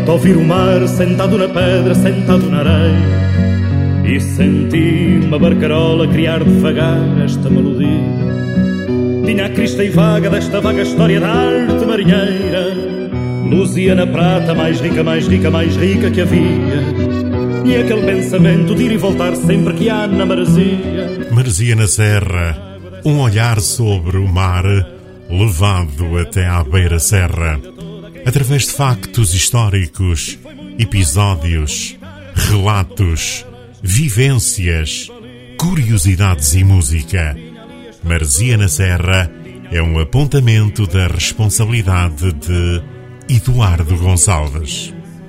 noite a ouvir o mar, sentado na pedra, sentado na areia, e senti uma barcarola criar devagar esta melodia. Tinha a crista e vaga desta vaga história da arte marinheira, luzia na prata mais rica, mais rica, mais rica que havia, e aquele pensamento de ir e voltar sempre que há na maresia. Maresia na Serra, um olhar sobre o mar levado até à beira-serra, através de factos históricos, episódios, relatos, vivências, curiosidades e música. Maresia na Serra é um apontamento da responsabilidade de Eduardo Gonçalves.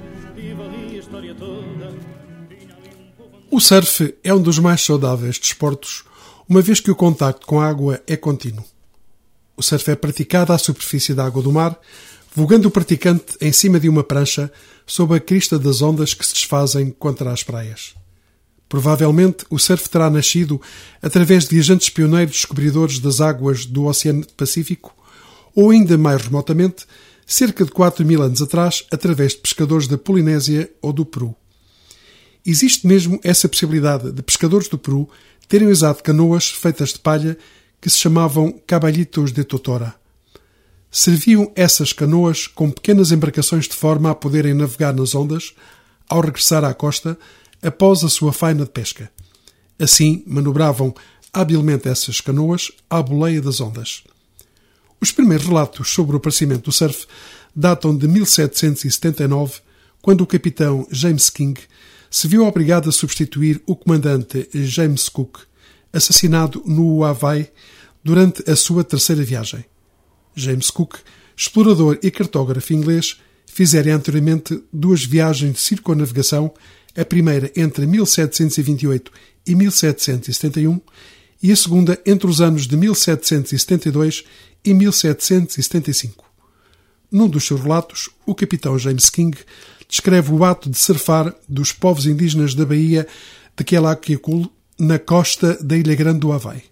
O surf é um dos mais saudáveis desportos, uma vez que o contacto com a água é contínuo. O surf é praticado à superfície da água do mar, vogando o praticante em cima de uma prancha sob a crista das ondas que se desfazem contra as praias. Provavelmente o surf terá nascido através de viajantes pioneiros descobridores das águas do Oceano Pacífico, ou ainda mais remotamente, cerca de 4.000 anos atrás, através de pescadores da Polinésia ou do Peru. Existe mesmo essa possibilidade de pescadores do Peru terem usado canoas feitas de palha que se chamavam caballitos de totora. Serviam essas canoas com pequenas embarcações de forma a poderem navegar nas ondas ao regressar à costa após a sua faina de pesca. Assim, manobravam habilmente essas canoas à boleia das ondas. Os primeiros relatos sobre o aparecimento do surf datam de 1779, quando o capitão James King se viu obrigado a substituir o comandante James Cook, assassinado no Havaí durante a sua terceira viagem. James Cook, explorador e cartógrafo inglês, fizera anteriormente 2 viagens de circunnavegação, a primeira entre 1728 e 1771 e a segunda entre os anos de 1772 e 1775. Num dos seus relatos, o capitão James King descreve o ato de surfar dos povos indígenas da Baía de Kealakekul, na costa da Ilha Grande do Havaí.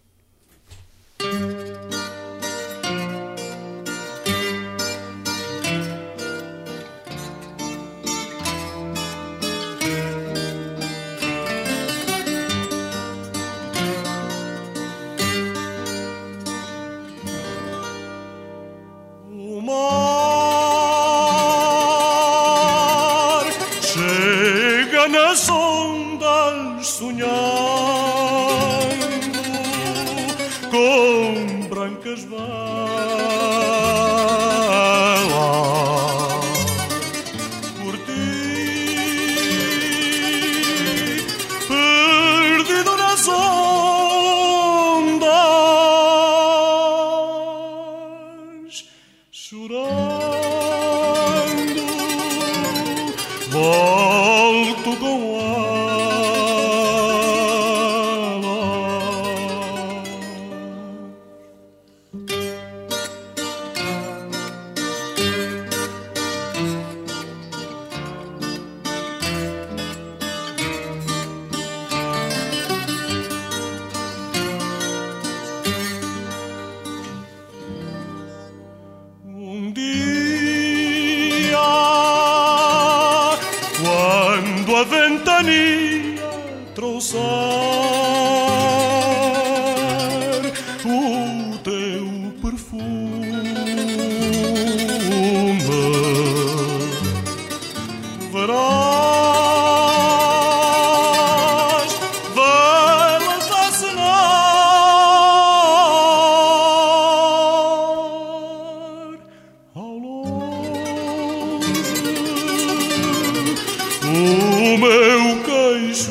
Nas ondas sonhando com brancas velas, por ti perdido nas ondas, chorando volto com a ventania trouxer o teu perfume, verás velas a acenar ao longe. O meu queixo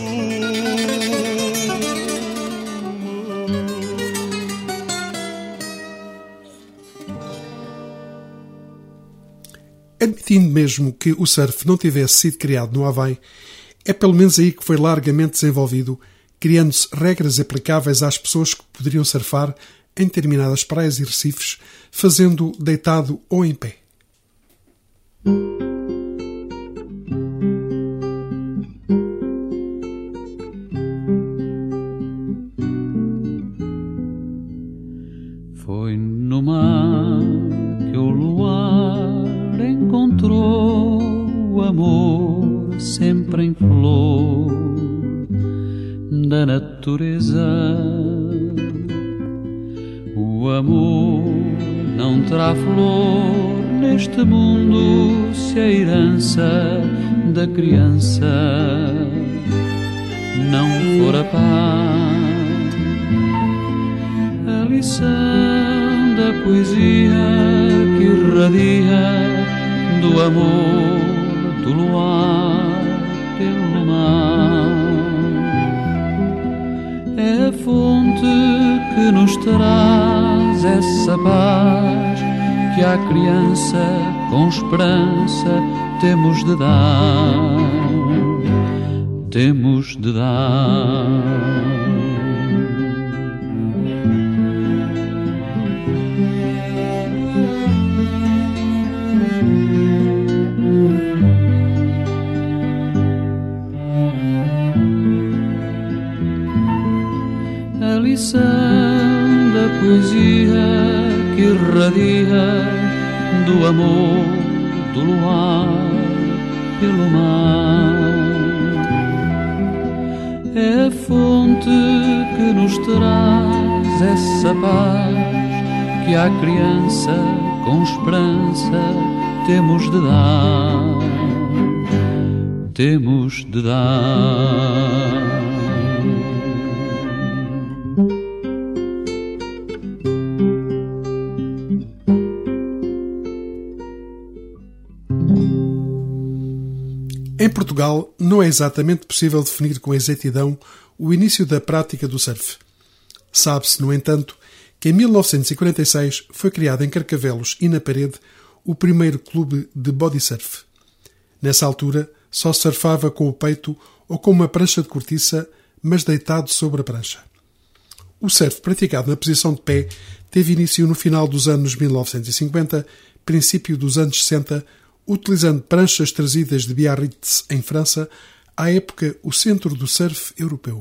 Admitindo mesmo que o surf não tivesse sido criado no Havaí, é pelo menos aí que foi largamente desenvolvido, criando-se regras aplicáveis às pessoas que poderiam surfar em determinadas praias e recifes, fazendo deitado ou em pé. Foi no mar que o luar encontrou o amor da natureza. O amor não terá flor neste mundo se a herança da criança não for a paz. A lição da poesia que irradia do amor do luar pelo mar é a fonte que nos traz essa paz que à criança com esperança temos de dar, temos de dar. A lição da poesia que irradia do amor do luar pelo mar é a fonte que nos traz essa paz que à criança com esperança temos de dar, temos de dar. Em Portugal, não é exatamente possível definir com exatidão o início da prática do surf. Sabe-se, no entanto, que em 1946 foi criado em Carcavelos e na Parede o primeiro clube de bodysurf. Nessa altura, só surfava com o peito ou com uma prancha de cortiça, mas deitado sobre a prancha. O surf praticado na posição de pé teve início no final dos anos 1950, princípio dos anos 60, utilizando pranchas trazidas de Biarritz, em França, à época o centro do surf europeu.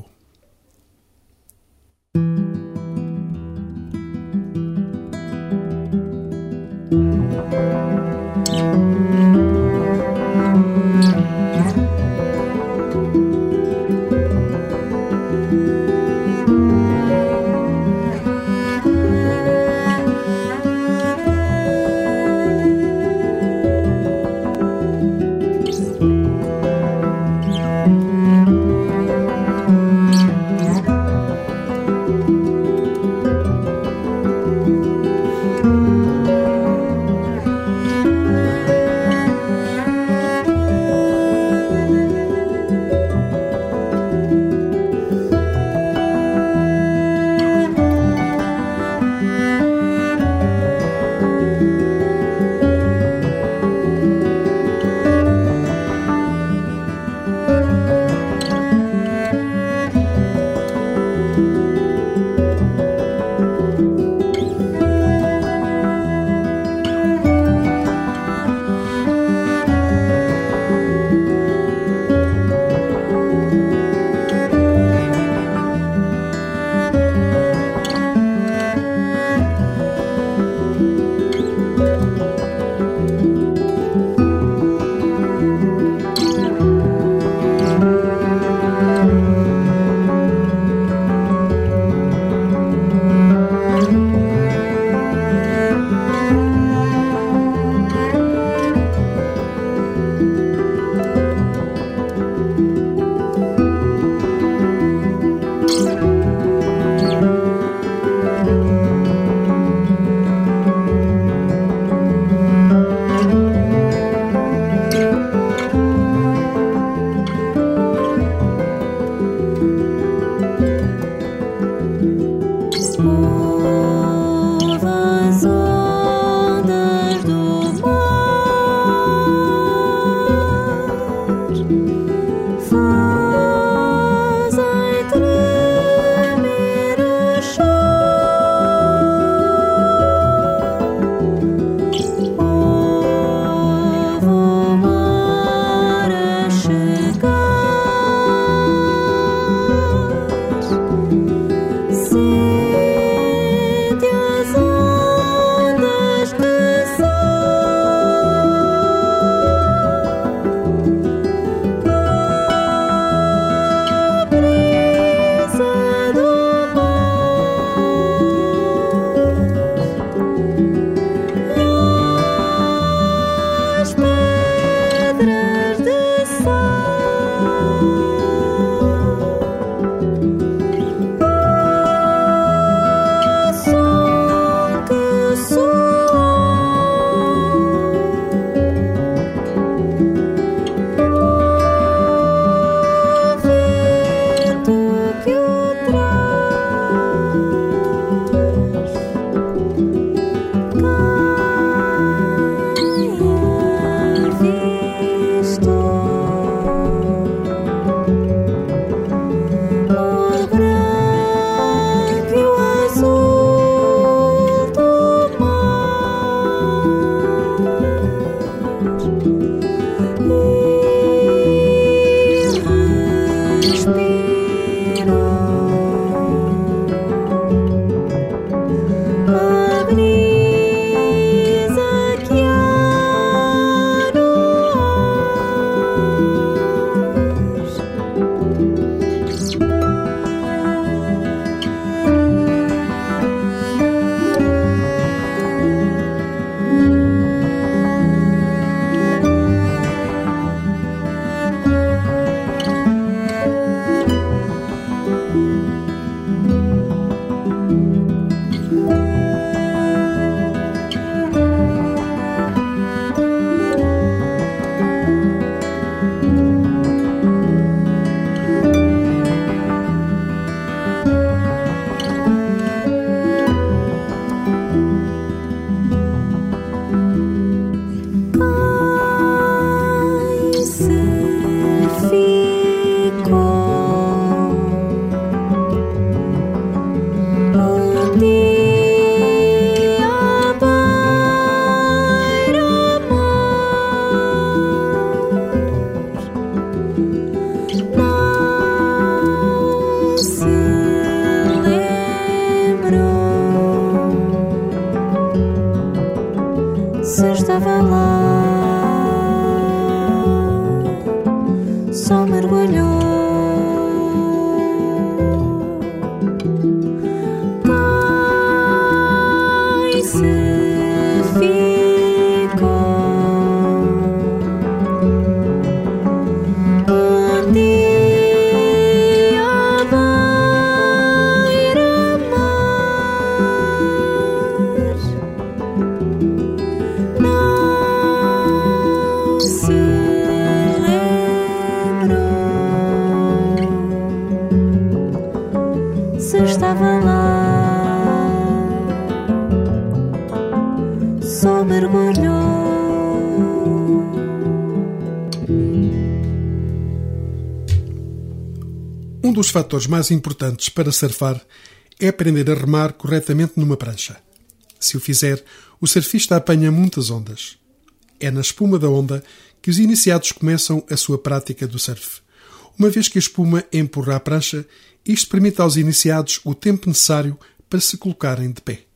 Se estava lá, só mergulhou. Quem se ficou um dia à beira-mar, não se lembrou se estava lá, só mergulhou. Um dos fatores mais importantes para surfar é aprender a remar corretamente numa prancha. Se o fizer, o surfista apanha muitas ondas. É na espuma da onda que os iniciados começam a sua prática do surf. Uma vez que a espuma empurra a prancha, isto permite aos iniciados o tempo necessário para se colocarem de pé.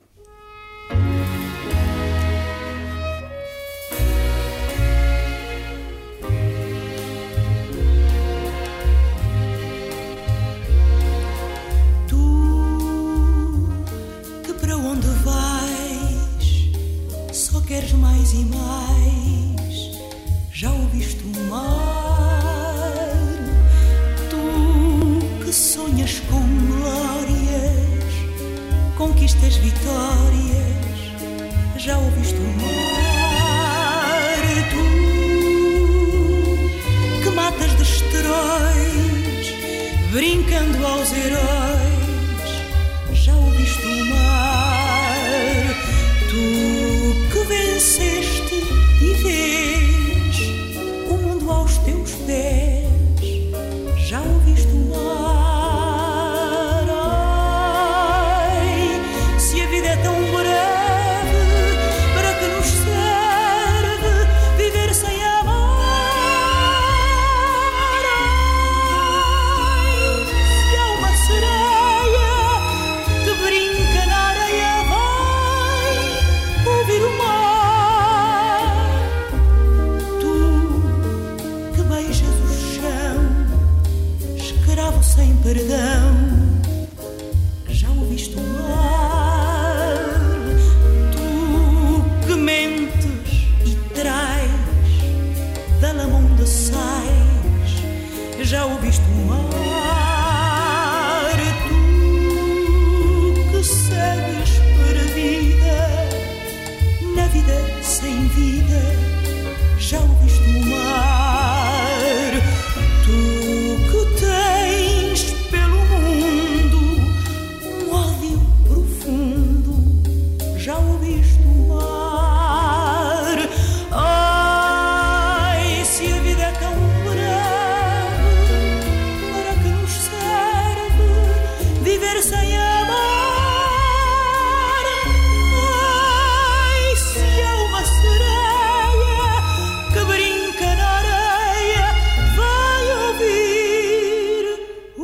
Queres mais e mais, já ouviste o mar? Tu que sonhas com glórias, conquistas vitórias, já ouviste o mar? Tu que matas, destróis, brincando aos heróis, já ouviste o mar? Tu que venceste e vês o mundo aos teus pés, já ouviste o mar? Ai, se a vida é tão breve, para que nos serve viver sem amar? Ai, se há uma sereia que brinca na areia, vai ouvir o mar. Tu que beijas o chão, escravo sem perdão, já ouviste o mar? Tu que mentes e trais, da lama onde sais, já ouviste o mar? Tu que segues perdida na vida sem vida, já ouviste o mar? Tu que tens pelo mundo um ódio profundo, já ouviste o mar? Ai, se a vida é tão breve, para que nos serve viver sem amar? Ai, se há uma sereia que brinca na areia, vai ouvir o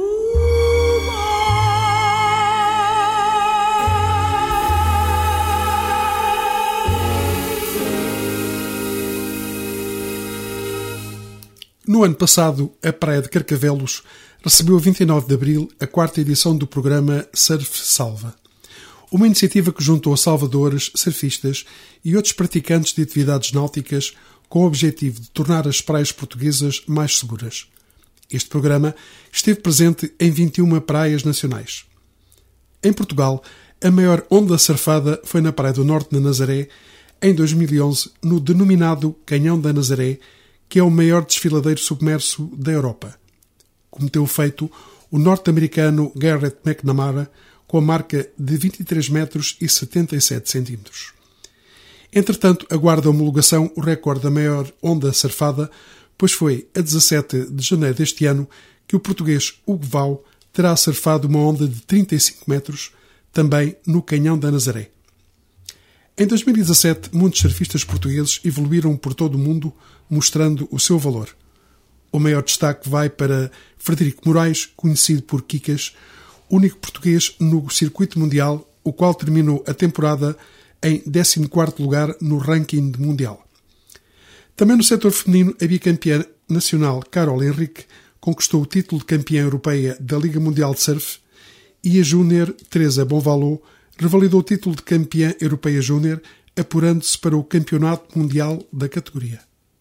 No ano passado, a Praia de Carcavelos recebeu a 29 de abril a 4ª edição do programa Surf Salva. Uma iniciativa que juntou salvadores, surfistas e outros praticantes de atividades náuticas com o objetivo de tornar as praias portuguesas mais seguras. Este programa esteve presente em 21 praias nacionais. Em Portugal, a maior onda surfada foi na Praia do Norte de Nazaré, em 2011, no denominado Canhão da Nazaré, que é o maior desfiladeiro submerso da Europa. Como teve feito o norte-americano Garrett McNamara, com a marca de 23 metros e 77 centímetros. Entretanto, aguarda a homologação o recorde da maior onda surfada, pois foi a 17 de janeiro deste ano que o português Hugo Vau terá surfado uma onda de 35 metros, também no Canhão da Nazaré. Em 2017, muitos surfistas portugueses evoluíram por todo o mundo, mostrando o seu valor. O maior destaque vai para Frederico Moraes, conhecido por Kikas, único português no circuito mundial, o qual terminou a temporada em 14º lugar no ranking mundial. Também no setor feminino, a bicampeã nacional Carol Henrique conquistou o título de campeã europeia da Liga Mundial de Surf e a júnior Teresa Bonvalot revalidou o título de campeã europeia júnior, apurando-se para o Campeonato Mundial da categoria.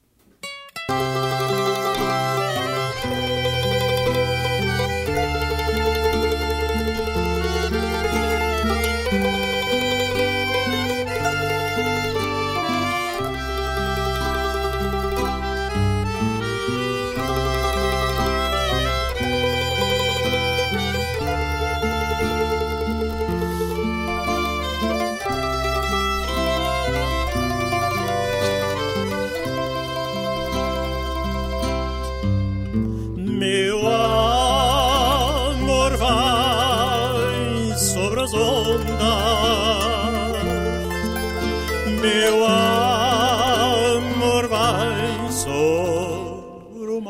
Meu amor vai sobre o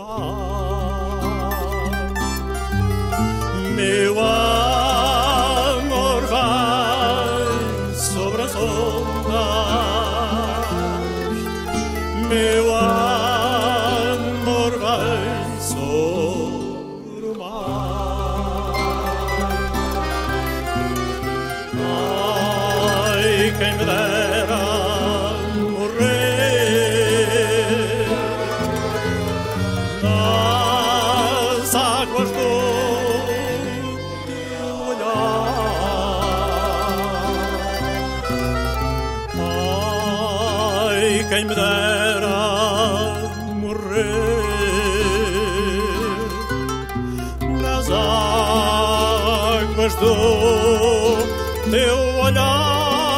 mar. Meu amor vai sobre as ondas. Meu amor vai sobre o mar. Ai, quem me dera morrer nas águas do teu olhar. Ai, quem me dera morrer nas águas do teu olhar.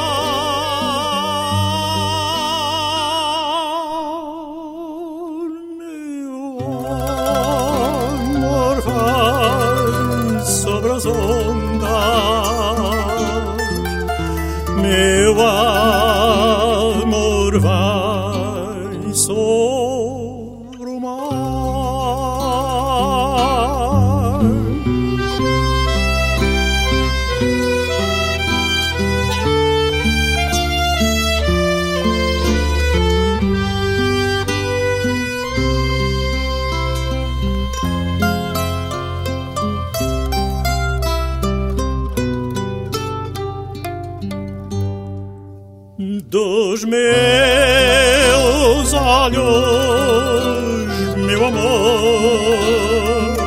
Meu amor vai sobre o mar. Dos meus olhos, meu amor,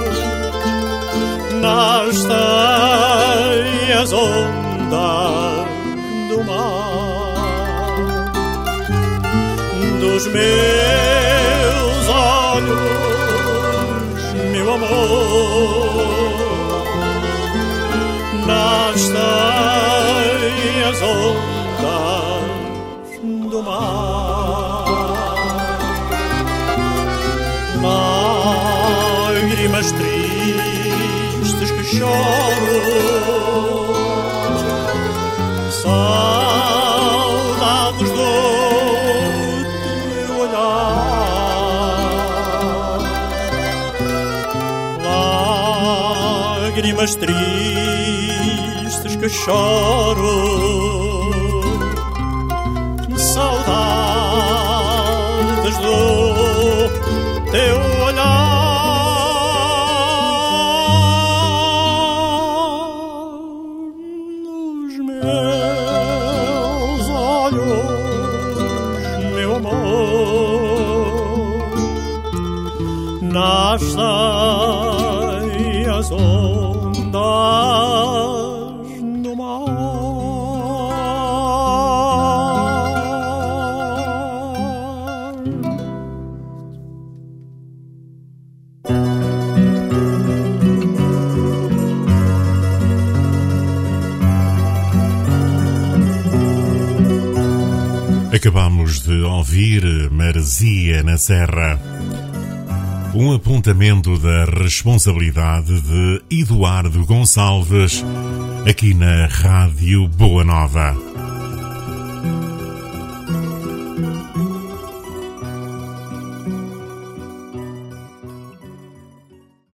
nascem as ondas do mar. Dos meus olhos, meu amor, nascem as ondas do mar. Lágrimas tristes que choro, saudades do teu olhar. Lágrimas tristes que choro, saudades do teu olhar. Nos meus olhos, meu amor, nascem as ondas do mar. Acabamos de ouvir Maresia na Serra, um apontamento da responsabilidade de Eduardo Gonçalves, aqui na Rádio Boa Nova.